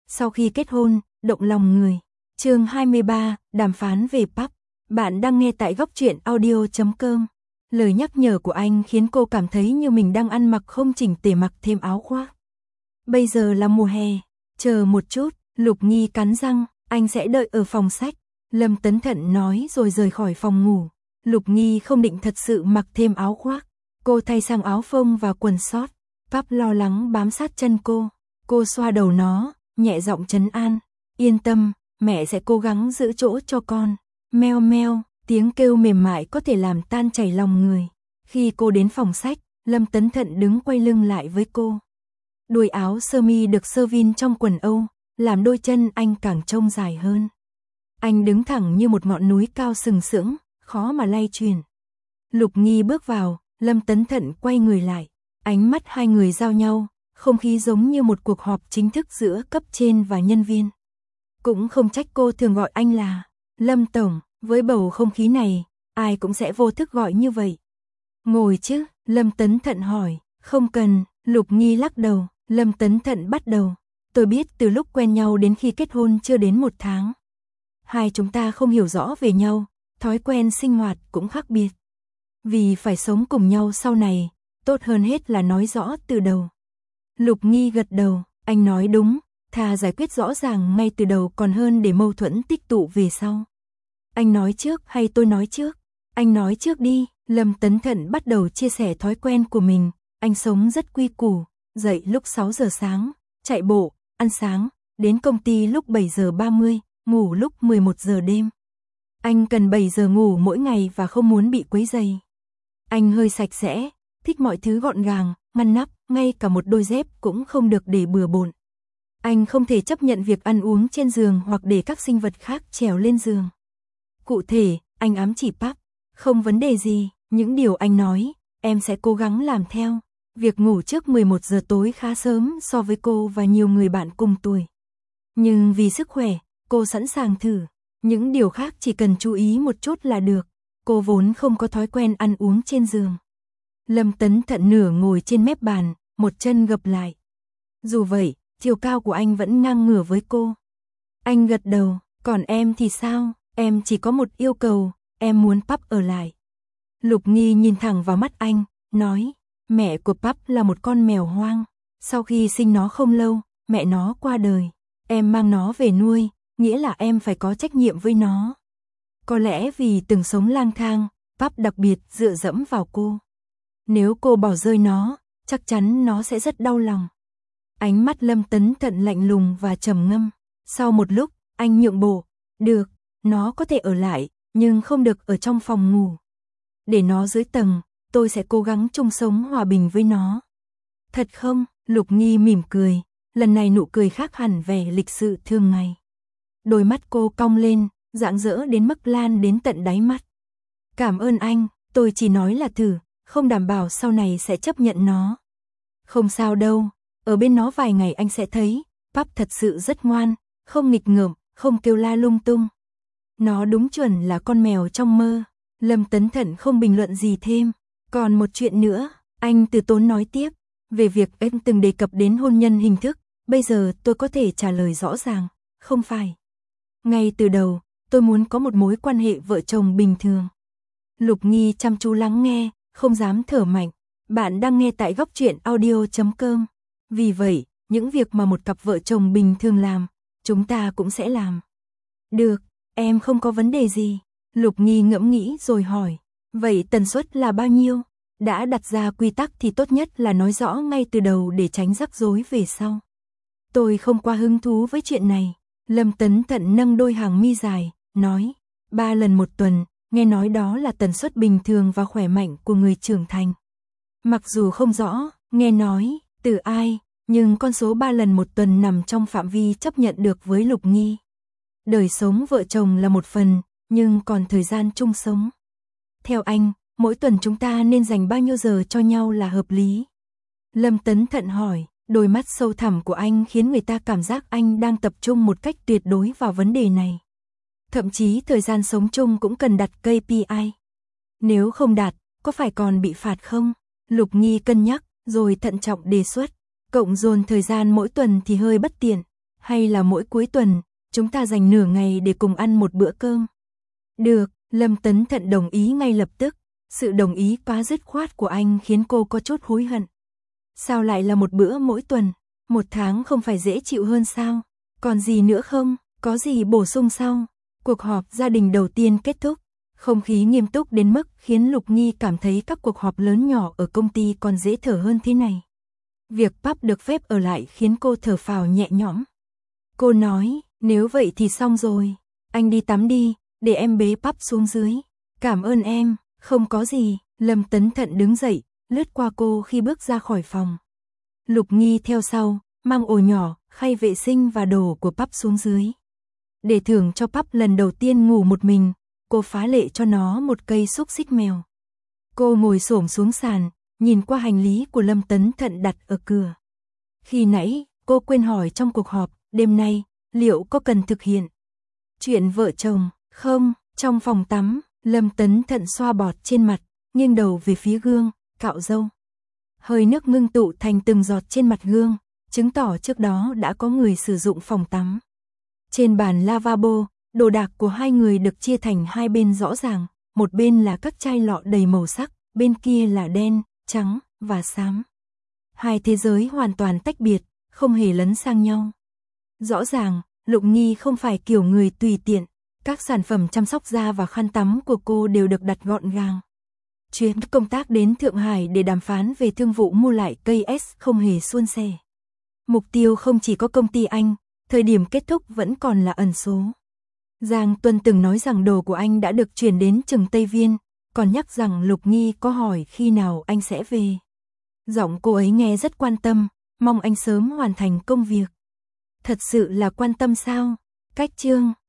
Sau khi kết hôn, động lòng người. Chương 23, đàm phán về pub. Bạn đang nghe tại góc truyện audio.com. Lời nhắc nhở của anh khiến cô cảm thấy như mình đang ăn mặc không chỉnh tề, mặc thêm áo khoác. Bây giờ là mùa hè, chờ một chút, Lục Nghi cắn răng, anh sẽ đợi ở phòng sách. Lâm Tấn Thận nói rồi rời khỏi phòng ngủ. Lục Nghi không định thật sự mặc thêm áo khoác. Cô thay sang áo phông và quần short. Pub lo lắng bám sát chân cô. Cô xoa đầu nó, nhẹ giọng trấn an. Yên tâm, mẹ sẽ cố gắng giữ chỗ cho con. Meo meo, tiếng kêu mềm mại có thể làm tan chảy lòng người. Khi cô đến phòng sách, Lâm Tấn Thận đứng quay lưng lại với cô. Đuôi áo sơ mi được sơ vin trong quần âu, làm đôi chân anh càng trông dài hơn. Anh đứng thẳng như một ngọn núi cao sừng sững, khó mà lay chuyển. Lục Nghi bước vào, Lâm Tấn Thận quay người lại. Ánh mắt hai người giao nhau, không khí giống như một cuộc họp chính thức giữa cấp trên và nhân viên. Cũng không trách cô thường gọi anh là Lâm Tổng, với bầu không khí này, ai cũng sẽ vô thức gọi như vậy. Ngồi chứ, Lâm Tấn Thận hỏi. Không cần, Lục Nghi lắc đầu. Lâm Tấn Thận bắt đầu. Tôi biết từ lúc quen nhau đến khi kết hôn chưa đến 1 tháng. Hai chúng ta không hiểu rõ về nhau, thói quen sinh hoạt cũng khác biệt. Vì phải sống cùng nhau sau này, tốt hơn hết là nói rõ từ đầu. Lục Nghi gật đầu, anh nói đúng, thà giải quyết rõ ràng ngay từ đầu còn hơn để mâu thuẫn tích tụ về sau. Anh nói trước hay tôi nói trước? Anh nói trước đi. Lâm Tấn Thận bắt đầu chia sẻ thói quen của mình. Anh sống rất quy củ, dậy lúc 6 giờ sáng, chạy bộ, ăn sáng, đến công ty lúc 7 giờ 30, ngủ lúc 11 giờ đêm. Anh cần 7 giờ ngủ mỗi ngày và không muốn bị quấy rầy. Anh hơi sạch sẽ, thích mọi thứ gọn gàng, ngăn nắp, ngay cả một đôi dép cũng không được để bừa bộn. Anh không thể chấp nhận việc ăn uống trên giường hoặc để các sinh vật khác trèo lên giường. Cụ thể, anh ám chỉ pub. Không vấn đề gì, những điều anh nói, em sẽ cố gắng làm theo. Việc ngủ trước 11 giờ tối khá sớm so với cô và nhiều người bạn cùng tuổi. Nhưng vì sức khỏe, cô sẵn sàng thử. Những điều khác chỉ cần chú ý một chút là được. Cô vốn không có thói quen ăn uống trên giường. Lâm Tấn Thận nửa ngồi trên mép bàn, một chân gập lại. Dù vậy, chiều cao của anh vẫn ngang ngửa với cô. Anh gật đầu, còn em thì sao? Em chỉ có một yêu cầu, em muốn pub ở lại. Lục Nghi nhìn thẳng vào mắt anh, nói, mẹ của pub là một con mèo hoang. Sau khi sinh nó không lâu, mẹ nó qua đời. Em mang nó về nuôi, nghĩa là em phải có trách nhiệm với nó. Có lẽ vì từng sống lang thang, pub đặc biệt dựa dẫm vào cô. Nếu cô bỏ rơi nó, chắc chắn nó sẽ rất đau lòng. Ánh mắt Lâm Tấn Thận lạnh lùng và trầm ngâm. Sau một lúc, anh nhượng bộ. Được, nó có thể ở lại, nhưng không được ở trong phòng ngủ. Để nó dưới tầng, tôi sẽ cố gắng chung sống hòa bình với nó. Thật không? Lục Nghi mỉm cười. Lần này nụ cười khác hẳn vẻ lịch sự thường ngày. Đôi mắt cô cong lên, rạng rỡ đến mức lan đến tận đáy mắt. Cảm ơn anh, tôi chỉ nói là thử, không đảm bảo sau này sẽ chấp nhận nó. Không sao đâu, ở bên nó vài ngày anh sẽ thấy, pub thật sự rất ngoan, không nghịch ngợm, không kêu la lung tung. Nó đúng chuẩn là con mèo trong mơ. Lâm Tấn Thận không bình luận gì thêm. Còn một chuyện nữa, anh từ tốn nói tiếp, về việc em từng đề cập đến hôn nhân hình thức, bây giờ tôi có thể trả lời rõ ràng, không phải. Ngay từ đầu, tôi muốn có một mối quan hệ vợ chồng bình thường. Lục Nghi chăm chú lắng nghe, không dám thở mạnh. Bạn đang nghe tại góc truyện audio.com. Vì vậy, những việc mà một cặp vợ chồng bình thường làm, chúng ta cũng sẽ làm. Được, em không có vấn đề gì. Lục Nghi ngẫm nghĩ rồi hỏi. Vậy tần suất là bao nhiêu? Đã đặt ra quy tắc thì tốt nhất là nói rõ ngay từ đầu để tránh rắc rối về sau. Tôi không quá hứng thú với chuyện này. Lâm Tấn Thận nâng đôi hàng mi dài, nói. 3 lần một tuần, nghe nói đó là tần suất bình thường và khỏe mạnh của người trưởng thành. Mặc dù không rõ, nghe nói, từ ai, nhưng con số 3 lần một tuần nằm trong phạm vi chấp nhận được với Lục Nghi. Đời sống vợ chồng là một phần, nhưng còn thời gian chung sống. Theo anh, mỗi tuần chúng ta nên dành bao nhiêu giờ cho nhau là hợp lý? Lâm Tấn Thận hỏi, đôi mắt sâu thẳm của anh khiến người ta cảm giác anh đang tập trung một cách tuyệt đối vào vấn đề này. Thậm chí thời gian sống chung cũng cần đặt KPI. Nếu không đạt, có phải còn bị phạt không? Lục Nghi cân nhắc, rồi thận trọng đề xuất. Cộng dồn thời gian mỗi tuần thì hơi bất tiện. Hay là mỗi cuối tuần, chúng ta dành nửa ngày để cùng ăn một bữa cơm? Được, Lâm Tấn Thận đồng ý ngay lập tức. Sự đồng ý quá dứt khoát của anh khiến cô có chút hối hận. Sao lại là một bữa mỗi tuần? Một tháng không phải dễ chịu hơn sao? Còn gì nữa không? Có gì bổ sung sau? Cuộc họp gia đình đầu tiên kết thúc. Không khí nghiêm túc đến mức khiến Lục Nghi cảm thấy các cuộc họp lớn nhỏ ở công ty còn dễ thở hơn thế này. Việc Pắp được phép ở lại khiến cô thở phào nhẹ nhõm. Cô nói, nếu vậy thì xong rồi. Anh đi tắm đi, để em bế Pắp xuống dưới. Cảm ơn em, không có gì. Lâm Tấn Thận đứng dậy, lướt qua cô khi bước ra khỏi phòng. Lục Nghi theo sau, mang ổ nhỏ, khay vệ sinh và đồ của Pắp xuống dưới. Để thưởng cho Pắp lần đầu tiên ngủ một mình, cô phá lệ cho nó một cây xúc xích mèo. Cô ngồi xổm xuống sàn, nhìn qua hành lý của Lâm Tấn Thận đặt ở cửa. Khi nãy, cô quên hỏi trong cuộc họp, đêm nay, liệu có cần thực hiện chuyện vợ chồng không? Trong phòng tắm, Lâm Tấn Thận xoa bọt trên mặt, nghiêng đầu về phía gương, cạo râu. Hơi nước ngưng tụ thành từng giọt trên mặt gương, chứng tỏ trước đó đã có người sử dụng phòng tắm. Trên bàn lavabo, đồ đạc của hai người được chia thành hai bên rõ ràng, một bên là các chai lọ đầy màu sắc, bên kia là đen, trắng và xám. Hai thế giới hoàn toàn tách biệt, không hề lấn sang nhau. Rõ ràng, Lục Nghi không phải kiểu người tùy tiện, các sản phẩm chăm sóc da và khăn tắm của cô đều được đặt gọn gàng. Chuyến công tác đến Thượng Hải để đàm phán về thương vụ mua lại cây S không hề suôn sẻ. Mục tiêu không chỉ có công ty anh, thời điểm kết thúc vẫn còn là ẩn số. Giang Tuân từng nói rằng đồ của anh đã được chuyển đến Trừng Tây Viên, còn nhắc rằng Lục Nghi có hỏi khi nào anh sẽ về. Giọng cô ấy nghe rất quan tâm, mong anh sớm hoàn thành công việc. Thật sự là quan tâm sao? Cách chương